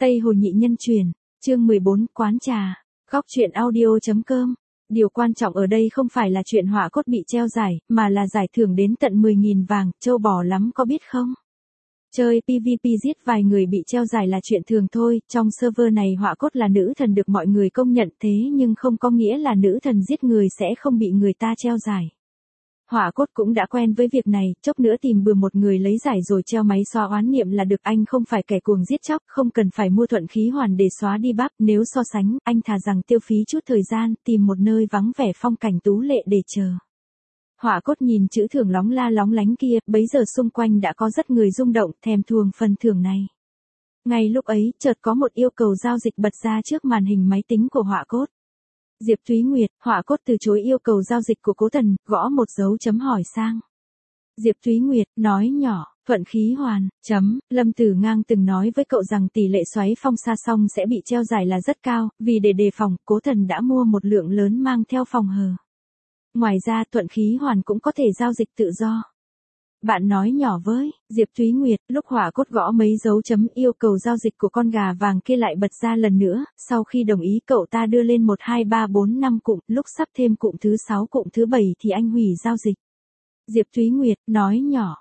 Tây Hồ Nhị Nhân Truyền, chương 14, quán trà, góc truyện audio.com. Điều quan trọng ở đây không phải là chuyện họa cốt bị treo giải, mà là giải thưởng đến tận 10.000 vàng, châu bò lắm có biết không? Chơi PVP giết vài người bị treo giải là chuyện thường thôi, trong server này họa cốt là nữ thần được mọi người công nhận thế nhưng không có nghĩa là nữ thần giết người sẽ không bị người ta treo giải. Họa cốt cũng đã quen với việc này, chốc nữa tìm bừa một người lấy giải rồi treo máy xóa oán niệm là được. Anh không phải kẻ cuồng giết chóc, không cần phải mua thuận khí hoàn để xóa đi bắp, nếu so sánh, anh thà rằng tiêu phí chút thời gian, tìm một nơi vắng vẻ phong cảnh tú lệ để chờ. Họa cốt nhìn chữ thưởng lóng la lóng lánh kia, bấy giờ xung quanh đã có rất người rung động, thèm thuồng phần thưởng này. Ngay lúc ấy, chợt có một yêu cầu giao dịch bật ra trước màn hình máy tính của họa cốt. Diệp Thúy Nguyệt, họa cốt từ chối yêu cầu giao dịch của Cố Thần, gõ một dấu chấm hỏi sang. Diệp Thúy Nguyệt, nói nhỏ, thuận khí hoàn, Lâm Tử Ngang từng nói với cậu rằng tỷ lệ xoáy phong sa song sẽ bị treo giải là rất cao, vì để đề phòng, Cố Thần đã mua một lượng lớn mang theo phòng hờ. Ngoài ra thuận khí hoàn cũng có thể giao dịch tự do. Bạn nói nhỏ với, Diệp Thúy Nguyệt, lúc họa cốt gõ mấy dấu chấm yêu cầu giao dịch của con gà vàng kia lại bật ra lần nữa, sau khi đồng ý cậu ta đưa lên 1 2 3 4 5 cụm, lúc sắp thêm cụm thứ 6 cụm thứ 7 thì anh hủy giao dịch. Diệp Thúy Nguyệt, nói nhỏ,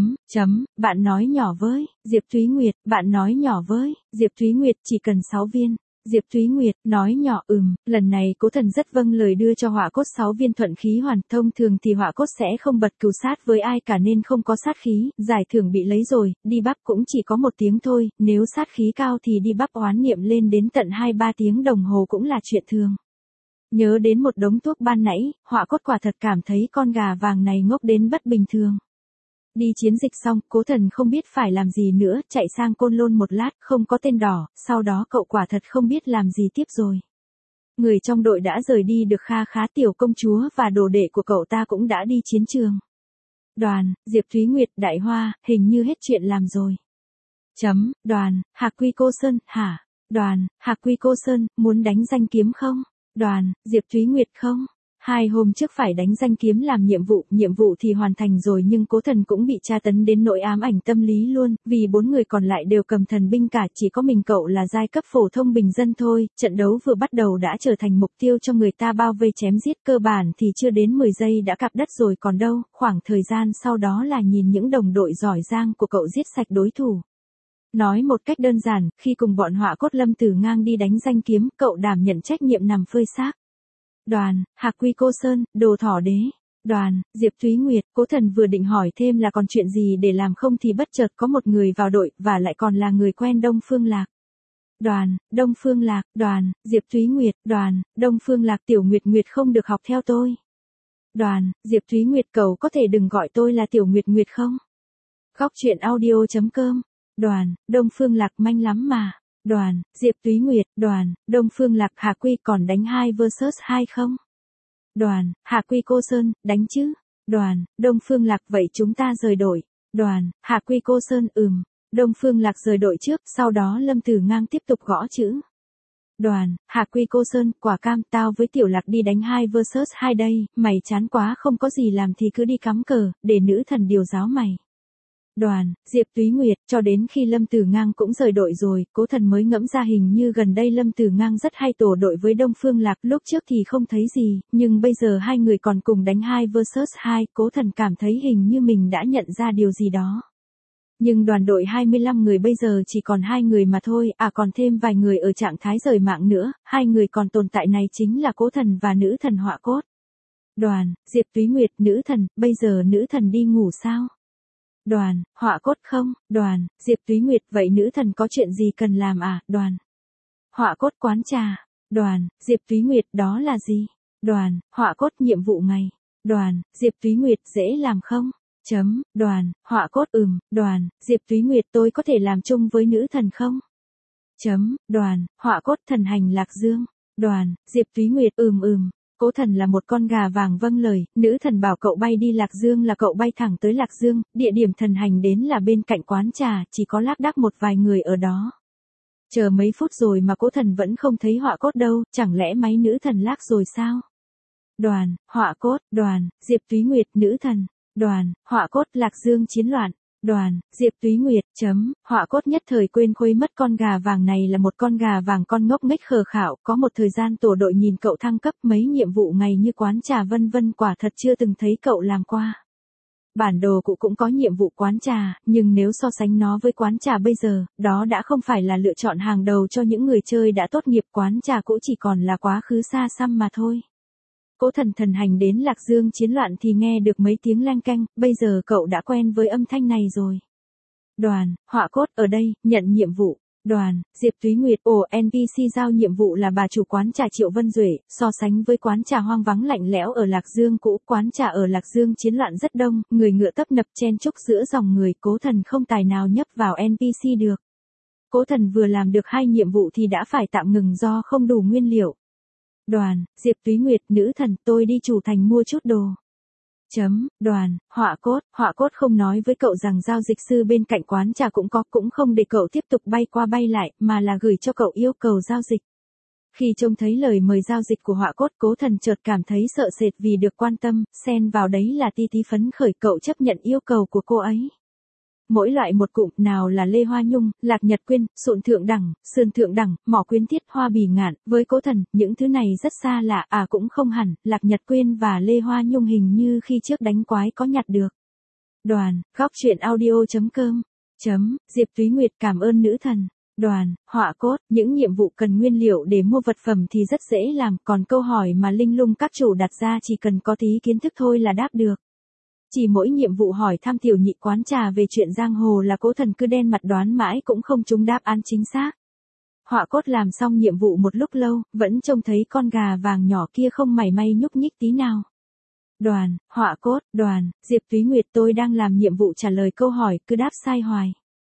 bạn nói nhỏ với, Diệp Thúy Nguyệt, bạn nói nhỏ với, Diệp Thúy Nguyệt chỉ cần 6 viên. Diệp Thúy Nguyệt, nói nhỏ lần này Cố Thần rất vâng lời đưa cho họa cốt 6 viên thuận khí hoàn, thông thường thì họa cốt sẽ không bật cừu sát với ai cả nên không có sát khí, giải thưởng bị lấy rồi, đi bắp cũng chỉ có 1 tiếng thôi, nếu sát khí cao thì đi bắp oán niệm lên đến tận 2-3 tiếng đồng hồ cũng là chuyện thường. Nhớ đến một đống thuốc ban nãy, họa cốt quả thật cảm thấy con gà vàng này ngốc đến bất bình thường. Đi chiến dịch xong, Cố Thần không biết phải làm gì nữa, chạy sang Côn Lôn một lát, không có tên đỏ, sau đó cậu quả thật không biết làm gì tiếp rồi. Người trong đội đã rời đi được kha khá, tiểu công chúa và đồ đệ của cậu ta cũng đã đi chiến trường. Đoàn, Diệp Thúy Nguyệt, Đại Hoa, hình như hết chuyện làm rồi. Đoàn, Hạc Quy Cô Sơn, hả? Đoàn, Hạc Quy Cô Sơn, muốn đánh danh kiếm không? Đoàn, Diệp Thúy Nguyệt không? 2 hôm trước phải đánh danh kiếm làm nhiệm vụ thì hoàn thành rồi nhưng Cố Thần cũng bị tra tấn đến nỗi ám ảnh tâm lý luôn, vì 4 người còn lại đều cầm thần binh cả, chỉ có mình cậu là giai cấp phổ thông bình dân thôi, trận đấu vừa bắt đầu đã trở thành mục tiêu cho người ta bao vây chém giết, cơ bản thì chưa đến 10 giây đã cạp đất rồi còn đâu, khoảng thời gian sau đó là nhìn những đồng đội giỏi giang của cậu giết sạch đối thủ. Nói một cách đơn giản, khi cùng bọn họa cốt Lâm Tử Ngang đi đánh danh kiếm, cậu đảm nhận trách nhiệm nằm phơi xác. Đoàn, Hạc Quy Cô Sơn, đồ thỏ đế. Đoàn, Diệp Thúy Nguyệt, Cố Thần vừa định hỏi thêm là còn chuyện gì để làm không thì bất chợt có một người vào đội, và lại còn là người quen Đông Phương Lạc. Đoàn, Đông Phương Lạc, Đoàn, Diệp Thúy Nguyệt, Đoàn, Đông Phương Lạc, Tiểu Nguyệt Nguyệt không được học theo tôi. Đoàn, Diệp Thúy Nguyệt, cậu có thể đừng gọi tôi là Tiểu Nguyệt Nguyệt không? Góc truyện audio.com. Đoàn, Đông Phương Lạc manh lắm mà. Đoàn, Diệp Thúy Nguyệt, Đoàn, Đông Phương Lạc, Hạ Quy còn đánh 2 vs 2 không? Đoàn, Hạ Quy Cô Sơn, đánh chứ? Đoàn, Đông Phương Lạc, vậy chúng ta rời đội. Đoàn, Hạ Quy Cô Sơn, Đông Phương Lạc rời đội trước, sau đó Lâm Tử Ngang tiếp tục gõ chữ. Đoàn, Hạ Quy Cô Sơn, quả cam, tao với Tiểu Lạc đi đánh 2 vs 2 đây, mày chán quá không có gì làm thì cứ đi cắm cờ, để nữ thần điều giáo mày. Đoàn, Diệp Thúy Nguyệt, cho đến khi Lâm Tử Ngang cũng rời đội rồi, Cố Thần mới ngẫm ra hình như gần đây Lâm Tử Ngang rất hay tổ đội với Đông Phương Lạc, lúc trước thì không thấy gì, nhưng bây giờ hai người còn cùng đánh 2 vs 2, Cố Thần cảm thấy hình như mình đã nhận ra điều gì đó. Nhưng đoàn đội 25 người bây giờ chỉ còn 2 người mà thôi, còn thêm vài người ở trạng thái rời mạng nữa, 2 người còn tồn tại này chính là Cố Thần và nữ thần họa cốt. Đoàn, Diệp Thúy Nguyệt, nữ thần, bây giờ nữ thần đi ngủ sao? Đoàn, họa cốt không? Đoàn, Diệp Thúy Nguyệt, vậy nữ thần có chuyện gì cần làm à? Đoàn, họa cốt quán trà. Đoàn, Diệp Thúy Nguyệt, đó là gì? Đoàn, họa cốt nhiệm vụ ngày. Đoàn, Diệp Thúy Nguyệt, dễ làm không? Đoàn, họa cốt Đoàn, Diệp Thúy Nguyệt, tôi có thể làm chung với nữ thần không? Đoàn, họa cốt, thần hành Lạc Dương. Đoàn, Diệp Thúy Nguyệt, Cố Thần là một con gà vàng vâng lời, nữ thần bảo cậu bay đi Lạc Dương là cậu bay thẳng tới Lạc Dương, địa điểm thần hành đến là bên cạnh quán trà, chỉ có lác đác một vài người ở đó. Chờ mấy phút rồi mà Cố Thần vẫn không thấy họa cốt đâu, chẳng lẽ máy nữ thần lác rồi sao? Đoàn, họa cốt, Đoàn, Diệp Thúy Nguyệt, nữ thần. Đoàn, họa cốt, Lạc Dương chiến loạn. Đoàn, Diệp Túy Nguyệt, họa cốt nhất thời quên khuấy mất con gà vàng này là một con gà vàng con ngốc nghếch khờ khạo, có một thời gian tổ đội nhìn cậu thăng cấp mấy nhiệm vụ ngày như quán trà vân vân quả thật chưa từng thấy cậu làm qua. Bản đồ cụ cũng có nhiệm vụ quán trà, nhưng nếu so sánh nó với quán trà bây giờ, đó đã không phải là lựa chọn hàng đầu cho những người chơi đã tốt nghiệp, quán trà cũ chỉ còn là quá khứ xa xăm mà thôi. Cố Thần thần hành đến Lạc Dương chiến loạn thì nghe được mấy tiếng leng keng, bây giờ cậu đã quen với âm thanh này rồi. Đoàn, họa cốt ở đây, nhận nhiệm vụ. Đoàn, Diệp Túy Nguyệt, NPC giao nhiệm vụ là bà chủ quán trà Triệu Vân Duệ, so sánh với quán trà hoang vắng lạnh lẽo ở Lạc Dương cũ, quán trà ở Lạc Dương chiến loạn rất đông, người ngựa tấp nập chen chúc giữa dòng người, Cố Thần không tài nào nhấp vào NPC được. Cố Thần vừa làm được 2 nhiệm vụ thì đã phải tạm ngừng do không đủ nguyên liệu. Đoàn, Diệp Túy Nguyệt, nữ thần, tôi đi chủ thành mua chút đồ. Đoàn, họa cốt không nói với cậu rằng giao dịch sư bên cạnh quán trà cũng không để cậu tiếp tục bay qua bay lại, mà là gửi cho cậu yêu cầu giao dịch. Khi trông thấy lời mời giao dịch của họa cốt, Cố Thần chợt cảm thấy sợ sệt vì được quan tâm, xen vào đấy là tí tí phấn khởi, cậu chấp nhận yêu cầu của cô ấy. Mỗi loại một cụm, nào là Lê Hoa Nhung, Lạc Nhật Quyên, Sụn Thượng Đẳng, Sườn Thượng Đẳng, Mỏ Quyến Thiết, Hoa Bì Ngạn, với Cố Thần, những thứ này rất xa lạ, cũng không hẳn, Lạc Nhật Quyên và Lê Hoa Nhung hình như khi trước đánh quái có nhặt được. Đoàn, góc truyện audio.com, Diệp Túy Nguyệt, cảm ơn nữ thần. Đoàn, họa cốt, những nhiệm vụ cần nguyên liệu để mua vật phẩm thì rất dễ làm, còn câu hỏi mà linh lung các chủ đặt ra chỉ cần có tí kiến thức thôi là đáp được. Chỉ mỗi nhiệm vụ hỏi thăm tiểu nhị quán trà về chuyện giang hồ là Cố Thần cứ đen mặt đoán mãi cũng không trúng đáp án chính xác. Họa cốt làm xong nhiệm vụ một lúc lâu, vẫn trông thấy con gà vàng nhỏ kia không mảy may nhúc nhích tí nào. Đoàn, họa cốt, đoàn, Diệp Túy Nguyệt, tôi đang làm nhiệm vụ trả lời câu hỏi, cứ đáp sai hoài.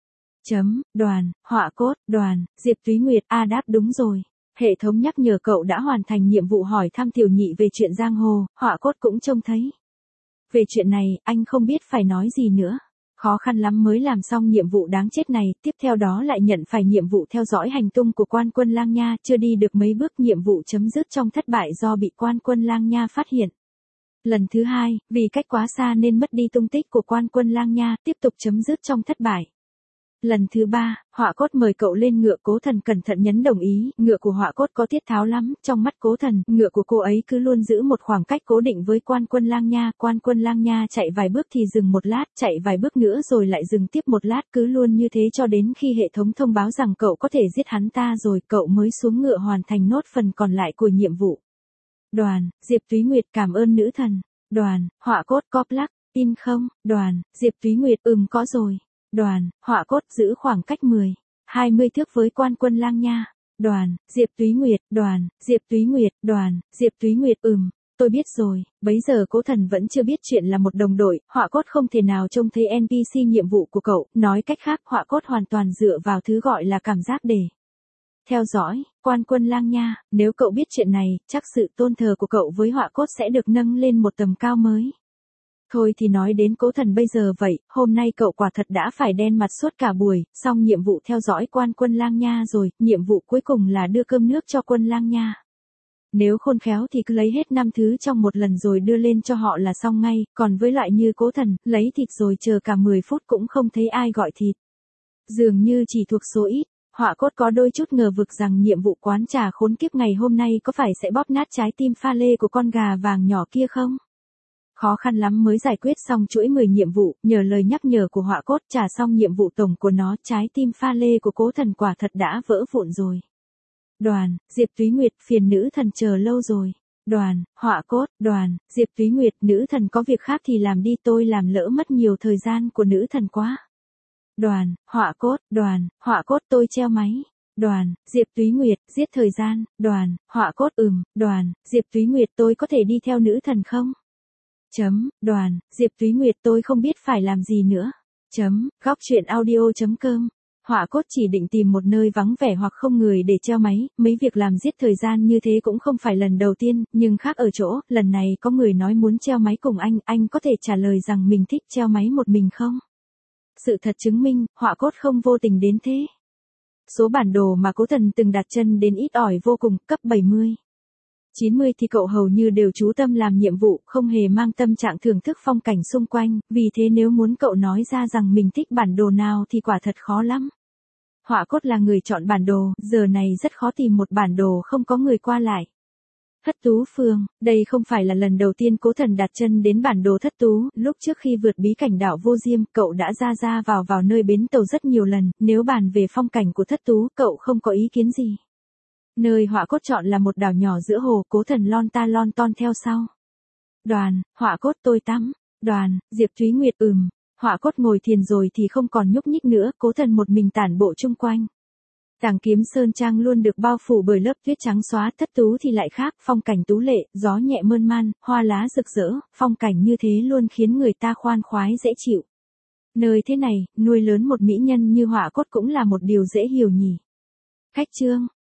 Đoàn, họa cốt, đoàn, Diệp Túy Nguyệt, đáp đúng rồi. Hệ thống nhắc nhở cậu đã hoàn thành nhiệm vụ hỏi thăm tiểu nhị về chuyện giang hồ, họa cốt cũng trông thấy. Về chuyện này, anh không biết phải nói gì nữa. Khó khăn lắm mới làm xong nhiệm vụ đáng chết này, tiếp theo đó lại nhận phải nhiệm vụ theo dõi hành tung của Quan Quân Lang Nha, chưa đi được mấy bước nhiệm vụ chấm dứt trong thất bại do bị Quan Quân Lang Nha phát hiện. Lần thứ 2, vì cách quá xa nên mất đi tung tích của Quan Quân Lang Nha, tiếp tục chấm dứt trong thất bại. Lần thứ 3, họa cốt mời cậu lên ngựa, Cố Thần cẩn thận nhấn đồng ý, ngựa của họa cốt có tiết tháo lắm, trong mắt Cố Thần, ngựa của cô ấy cứ luôn giữ một khoảng cách cố định với Quan Quân Lang Nha, Quan Quân Lang Nha chạy vài bước thì dừng một lát, chạy vài bước nữa rồi lại dừng tiếp một lát, cứ luôn như thế cho đến khi hệ thống thông báo rằng cậu có thể giết hắn ta rồi, cậu mới xuống ngựa hoàn thành nốt phần còn lại của nhiệm vụ. Đoàn, Diệp Túy Nguyệt, cảm ơn nữ thần. Đoàn, họa cốt, có plug in không? Đoàn, Diệp Túy Nguyệt, có rồi. Đoàn, họa cốt, giữ khoảng cách 10-20 thước với Quan Quân Lang Nha. Đoàn, Diệp Túy Nguyệt, đoàn, Diệp Túy Nguyệt, đoàn, Diệp Túy Nguyệt, tôi biết rồi. Bấy giờ Cố Thần vẫn chưa biết chuyện là một đồng đội, họa cốt không thể nào trông thấy NPC nhiệm vụ của cậu, nói cách khác họa cốt hoàn toàn dựa vào thứ gọi là cảm giác để theo dõi Quan Quân Lang Nha. Nếu cậu biết chuyện này, chắc sự tôn thờ của cậu với họa cốt sẽ được nâng lên một tầm cao mới. Thôi thì nói đến Cố Thần bây giờ vậy, hôm nay cậu quả thật đã phải đen mặt suốt cả buổi, xong nhiệm vụ theo dõi Quan Quân Lang Nha rồi, nhiệm vụ cuối cùng là đưa cơm nước cho Quân Lang Nha. Nếu khôn khéo thì cứ lấy hết 5 thứ trong một lần rồi đưa lên cho họ là xong ngay, còn với loại như Cố Thần, lấy thịt rồi chờ cả 10 phút cũng không thấy ai gọi thịt. Dường như chỉ thuộc số ít. Họa cốt có đôi chút ngờ vực rằng nhiệm vụ quán trà khốn kiếp ngày hôm nay có phải sẽ bóp nát trái tim pha lê của con gà vàng nhỏ kia không? Khó khăn lắm mới giải quyết xong chuỗi 10 nhiệm vụ, nhờ lời nhắc nhở của họa cốt trả xong nhiệm vụ tổng của nó, trái tim pha lê của Cố Thần quả thật đã vỡ vụn rồi. Đoàn, Diệp Túy Nguyệt, phiền nữ thần chờ lâu rồi. Đoàn, họa cốt, đoàn, Diệp Túy Nguyệt, nữ thần có việc khác thì làm đi, tôi làm lỡ mất nhiều thời gian của nữ thần quá. Đoàn, họa cốt, tôi treo máy. Đoàn, Diệp Túy Nguyệt, giết thời gian. Đoàn, họa cốt, đoàn, Diệp Túy Nguyệt, tôi có thể đi theo nữ thần không? Đoàn, Diệp Túy Nguyệt, tôi không biết phải làm gì nữa. Góc truyện audio.com. Họa cốt chỉ định tìm một nơi vắng vẻ hoặc không người để treo máy, mấy việc làm giết thời gian như thế cũng không phải lần đầu tiên, nhưng khác ở chỗ, lần này có người nói muốn treo máy cùng anh có thể trả lời rằng mình thích treo máy một mình không? Sự thật chứng minh, họa cốt không vô tình đến thế. Số bản đồ mà Cố Thần từng đặt chân đến ít ỏi vô cùng, cấp 70. 90 thì cậu hầu như đều chú tâm làm nhiệm vụ, không hề mang tâm trạng thưởng thức phong cảnh xung quanh, vì thế nếu muốn cậu nói ra rằng mình thích bản đồ nào thì quả thật khó lắm. Họa cốt là người chọn bản đồ, giờ này rất khó tìm một bản đồ không có người qua lại. Thất Tú Phương, đây không phải là lần đầu tiên Cố Thần đặt chân đến bản đồ Thất Tú, lúc trước khi vượt bí cảnh đảo Vô Diêm, cậu đã ra vào nơi bến tàu rất nhiều lần, nếu bàn về phong cảnh của Thất Tú, cậu không có ý kiến gì. Nơi họa cốt chọn là một đảo nhỏ giữa hồ, Cố Thần lon ta lon ton theo sau. Đoàn, họa cốt tôi tắm. Đoàn, Diệp Thúy Nguyệt họa cốt ngồi thiền rồi thì không còn nhúc nhích nữa, Cố Thần một mình tản bộ chung quanh. Tàng Kiếm Sơn Trang luôn được bao phủ bởi lớp tuyết trắng xóa, Thất Tú thì lại khác, phong cảnh tú lệ, gió nhẹ mơn man, hoa lá rực rỡ, phong cảnh như thế luôn khiến người ta khoan khoái dễ chịu. Nơi thế này, nuôi lớn một mỹ nhân như họa cốt cũng là một điều dễ hiểu nhỉ. Khách trương,